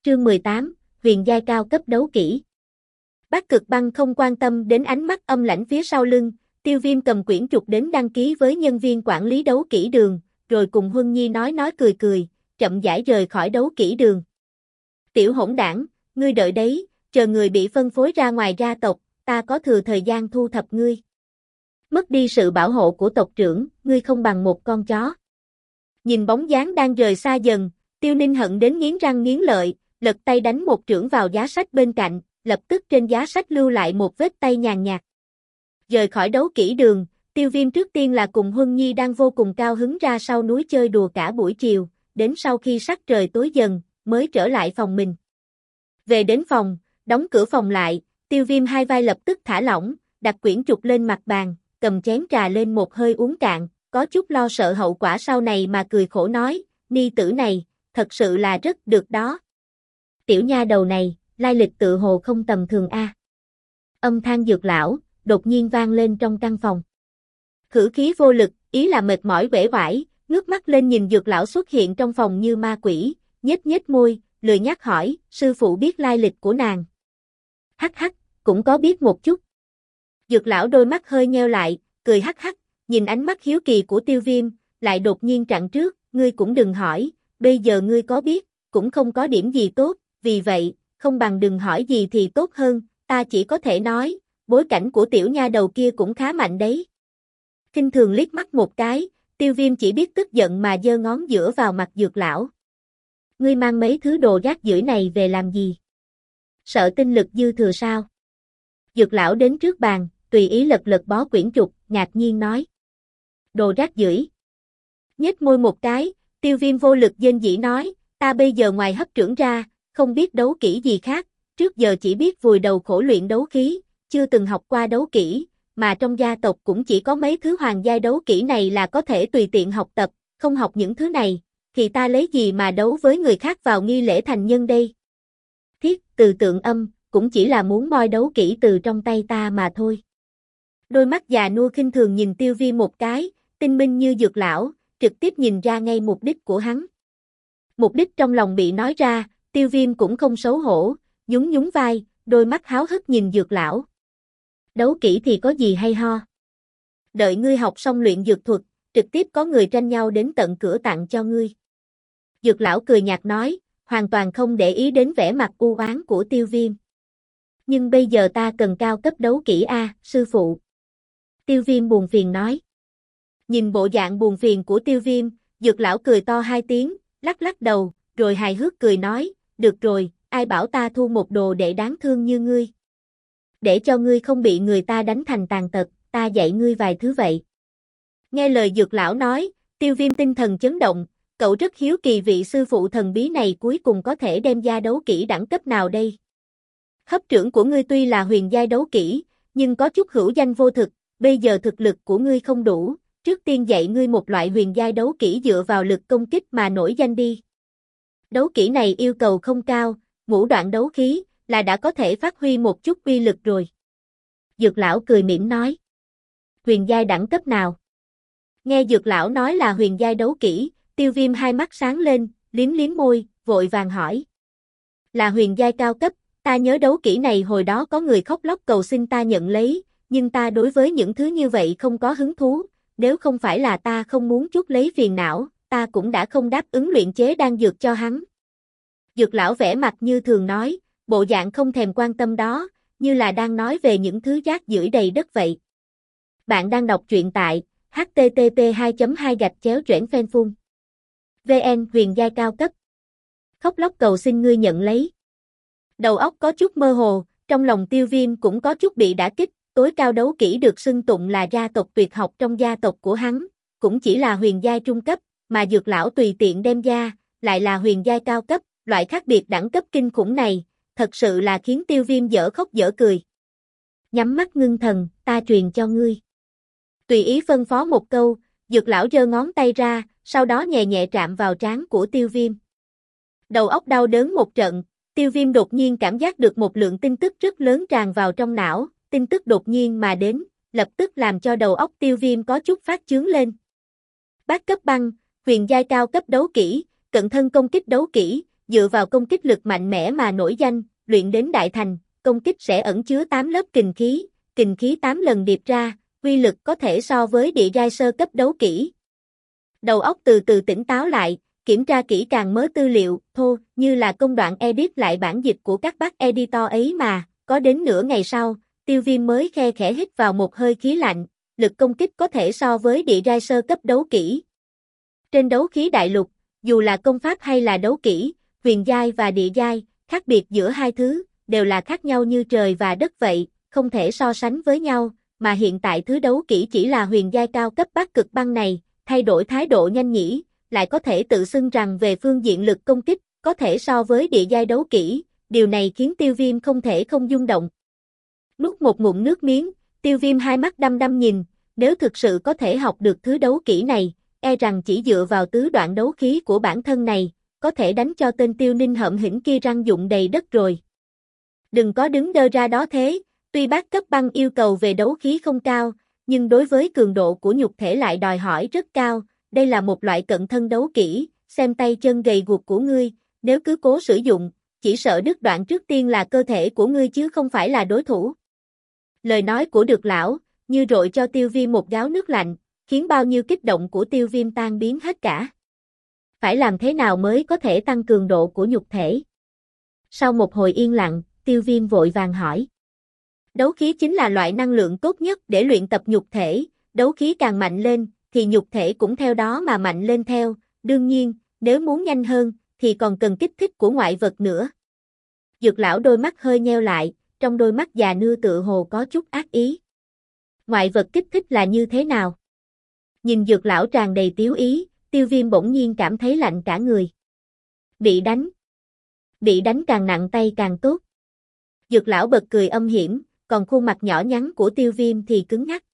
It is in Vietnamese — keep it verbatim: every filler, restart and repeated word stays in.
Chương mười tám, huyền giai cao cấp đấu kỹ. Bác Cực Băng không quan tâm đến ánh mắt âm lãnh phía sau lưng, Tiêu Viêm cầm quyển trục đến đăng ký với nhân viên quản lý đấu kỹ đường, rồi cùng Huân Nhi nói nói cười cười, chậm rãi rời khỏi đấu kỹ đường. Tiểu hỗn đảng, ngươi đợi đấy, chờ người bị phân phối ra ngoài gia tộc, ta có thừa thời gian thu thập ngươi. Mất đi sự bảo hộ của tộc trưởng, ngươi không bằng một con chó. Nhìn bóng dáng đang rời xa dần, Tiêu Ninh hận đến nghiến răng nghiến lợi, lật tay đánh một chưởng vào giá sách bên cạnh, lập tức trên giá sách lưu lại một vết tay nhàn nhạt. Rời khỏi đấu kỹ đường, Tiêu Viêm trước tiên là cùng Huân Nhi đang vô cùng cao hứng ra sau núi chơi đùa cả buổi chiều, đến sau khi sắc trời tối dần, mới trở lại phòng mình. Về đến phòng, đóng cửa phòng lại, Tiêu Viêm hai vai lập tức thả lỏng, đặt quyển trục lên mặt bàn, cầm chén trà lên một hơi uống cạn, có chút lo sợ hậu quả sau này mà cười khổ nói, Ni tử này, thật sự là rất được đó. Tiểu nha đầu này, lai lịch tự hồ không tầm thường a. Âm thanh Dược lão đột nhiên vang lên trong căn phòng. Khử khí vô lực, ý là mệt mỏi uể oải, ngước mắt lên nhìn Dược lão xuất hiện trong phòng như ma quỷ, nhếch nhếch môi, lười nhắc hỏi, sư phụ biết lai lịch của nàng. Hắc hắc, cũng có biết một chút. Dược lão đôi mắt hơi nheo lại, cười hắc hắc, nhìn ánh mắt hiếu kỳ của Tiêu Viêm, lại đột nhiên chặn trước, ngươi cũng đừng hỏi, bây giờ ngươi có biết, cũng không có điểm gì tốt, vì vậy, không bằng đừng hỏi gì thì tốt hơn, ta chỉ có thể nói, bối cảnh của tiểu nha đầu kia cũng khá mạnh đấy. Khinh thường liếc mắt một cái, Tiêu Viêm chỉ biết tức giận mà giơ ngón giữa vào mặt Dược lão. Ngươi mang mấy thứ đồ rác rưởi này về làm gì? Sợ tinh lực dư thừa sao? Dược lão đến trước bàn, tùy ý lật lật bó quyển trục, ngạc nhiên nói. Đồ rác rưởi. Nhếch môi một cái, Tiêu Viêm vô lực dên dĩ nói, ta bây giờ ngoài hấp trưởng ra, không biết đấu kỹ gì khác, trước giờ chỉ biết vùi đầu khổ luyện đấu khí, chưa từng học qua đấu kỹ, mà trong gia tộc cũng chỉ có mấy thứ hoàng giai đấu kỹ này là có thể tùy tiện học tập, không học những thứ này, thì ta lấy gì mà đấu với người khác vào nghi lễ thành nhân đây? Thiết, từ tượng âm, cũng chỉ là muốn moi đấu kỹ từ trong tay ta mà thôi. Đôi mắt già nua khinh thường nhìn Tiêu Viêm một cái, tinh minh như Dược lão, trực tiếp nhìn ra ngay mục đích của hắn. Mục đích trong lòng bị nói ra, Tiêu Viêm cũng không xấu hổ, nhún nhún vai, đôi mắt háo hức nhìn Dược lão. Đấu kỹ thì có gì hay ho? Đợi ngươi học xong luyện dược thuật, trực tiếp có người tranh nhau đến tận cửa tặng cho ngươi. Dược lão cười nhạt nói, hoàn toàn không để ý đến vẻ mặt u oán của Tiêu Viêm. Nhưng bây giờ ta cần cao cấp đấu kỹ a, sư phụ. Tiêu Viêm buồn phiền nói. Nhìn bộ dạng buồn phiền của Tiêu Viêm, Dược lão cười to hai tiếng, lắc lắc đầu, rồi hài hước cười nói, được rồi, ai bảo ta thu một đồ đệ đáng thương như ngươi. Để cho ngươi không bị người ta đánh thành tàn tật, ta dạy ngươi vài thứ vậy. Nghe lời Dược lão nói, Tiêu Viêm tinh thần chấn động, cậu rất hiếu kỳ vị sư phụ thần bí này cuối cùng có thể đem ra đấu kỹ đẳng cấp nào đây. Hấp trưởng của ngươi tuy là huyền giai đấu kỹ, nhưng có chút hữu danh vô thực, bây giờ thực lực của ngươi không đủ, trước tiên dạy ngươi một loại huyền giai đấu kỹ dựa vào lực công kích mà nổi danh đi. Đấu kỹ này yêu cầu không cao, ngũ đoạn đấu khí, là đã có thể phát huy một chút uy lực rồi. Dược lão cười mỉm nói. Huyền giai đẳng cấp nào? Nghe Dược lão nói là huyền giai đấu kỹ, Tiêu Viêm hai mắt sáng lên, liếm liếm môi, vội vàng hỏi. Là huyền giai cao cấp, ta nhớ đấu kỹ này hồi đó có người khóc lóc cầu xin ta nhận lấy, nhưng ta đối với những thứ như vậy không có hứng thú, nếu không phải là ta không muốn chuốc lấy phiền não, ta cũng đã không đáp ứng luyện chế đan dược cho hắn. Dược lão vẻ mặt như thường nói, bộ dạng không thèm quan tâm đó, như là đang nói về những thứ rác rưởi đầy đất vậy. Bạn đang đọc truyện tại h t t p hai chấm hai gạch chéo choảng phên phun. vn huyền giai cao cấp. Khóc lóc cầu xin ngươi nhận lấy. Đầu óc có chút mơ hồ, trong lòng Tiêu Viêm cũng có chút bị đả kích, tối cao đấu kỹ được xưng tụng là gia tộc tuyệt học trong gia tộc của hắn, cũng chỉ là huyền giai trung cấp, mà Dược lão tùy tiện đem ra, lại là huyền giai cao cấp, loại khác biệt đẳng cấp kinh khủng này, thật sự là khiến Tiêu Viêm dở khóc dở cười. Nhắm mắt ngưng thần, ta truyền cho ngươi. Tùy ý phân phó một câu, Dược lão giơ ngón tay ra, sau đó nhẹ nhẹ chạm vào trán của Tiêu Viêm. Đầu óc đau đớn một trận, Tiêu Viêm đột nhiên cảm giác được một lượng tin tức rất lớn tràn vào trong não, tin tức đột nhiên mà đến, lập tức làm cho đầu óc Tiêu Viêm có chút phát chướng lên. Bát cấp băng, huyền giai cao cấp đấu kỹ, cận thân công kích đấu kỹ, dựa vào công kích lực mạnh mẽ mà nổi danh, luyện đến đại thành, công kích sẽ ẩn chứa tám lớp kình khí, kình khí tám lần điệp ra, uy lực có thể so với địa giai sơ cấp đấu kỹ. Đầu óc từ từ tỉnh táo lại, kiểm tra kỹ càng mớ tư liệu, thô, như là công đoạn edit lại bản dịch của các bác editor ấy mà, có đến nửa ngày sau, Tiêu Viêm mới khe khẽ hít vào một hơi khí lạnh, lực công kích có thể so với địa giai sơ cấp đấu kỹ. Trên đấu khí đại lục, dù là công pháp hay là đấu kỹ, huyền giai và địa giai, khác biệt giữa hai thứ, đều là khác nhau như trời và đất vậy, không thể so sánh với nhau, mà hiện tại thứ đấu kỹ chỉ là huyền giai cao cấp Bắc Cực Băng này, thay đổi thái độ nhanh nhỉ, lại có thể tự xưng rằng về phương diện lực công kích, có thể so với địa giai đấu kỹ, điều này khiến Tiêu Viêm không thể không rung động. Nuốt một ngụm nước miếng, Tiêu Viêm hai mắt đăm đăm nhìn, nếu thực sự có thể học được thứ đấu kỹ này, e rằng chỉ dựa vào tứ đoạn đấu khí của bản thân này, có thể đánh cho tên Tiêu Ninh hậm hĩnh kia răng dụng đầy đất rồi. Đừng có đứng đơ ra đó thế, tuy bát cấp băng yêu cầu về đấu khí không cao, nhưng đối với cường độ của nhục thể lại đòi hỏi rất cao, đây là một loại cận thân đấu kỹ, xem tay chân gầy guộc của ngươi, nếu cứ cố sử dụng, chỉ sợ đứt đoạn trước tiên là cơ thể của ngươi chứ không phải là đối thủ. Lời nói của Dược lão, như rội cho Tiêu Viêm một gáo nước lạnh, khiến bao nhiêu kích động của Tiêu Viêm tan biến hết cả. Phải làm thế nào mới có thể tăng cường độ của nhục thể? Sau một hồi yên lặng, Tiêu Viêm vội vàng hỏi. Đấu khí chính là loại năng lượng tốt nhất để luyện tập nhục thể, đấu khí càng mạnh lên, thì nhục thể cũng theo đó mà mạnh lên theo, đương nhiên, nếu muốn nhanh hơn, thì còn cần kích thích của ngoại vật nữa. Dược lão đôi mắt hơi nheo lại, trong đôi mắt già nua tựa hồ có chút ác ý. Ngoại vật kích thích là như thế nào? Nhìn Dược lão tràn đầy tiếu ý, Tiêu Viêm bỗng nhiên cảm thấy lạnh cả người. Bị đánh. Bị đánh càng nặng tay càng tốt. Dược lão bật cười âm hiểm, còn khuôn mặt nhỏ nhắn của Tiêu Viêm thì cứng ngắc.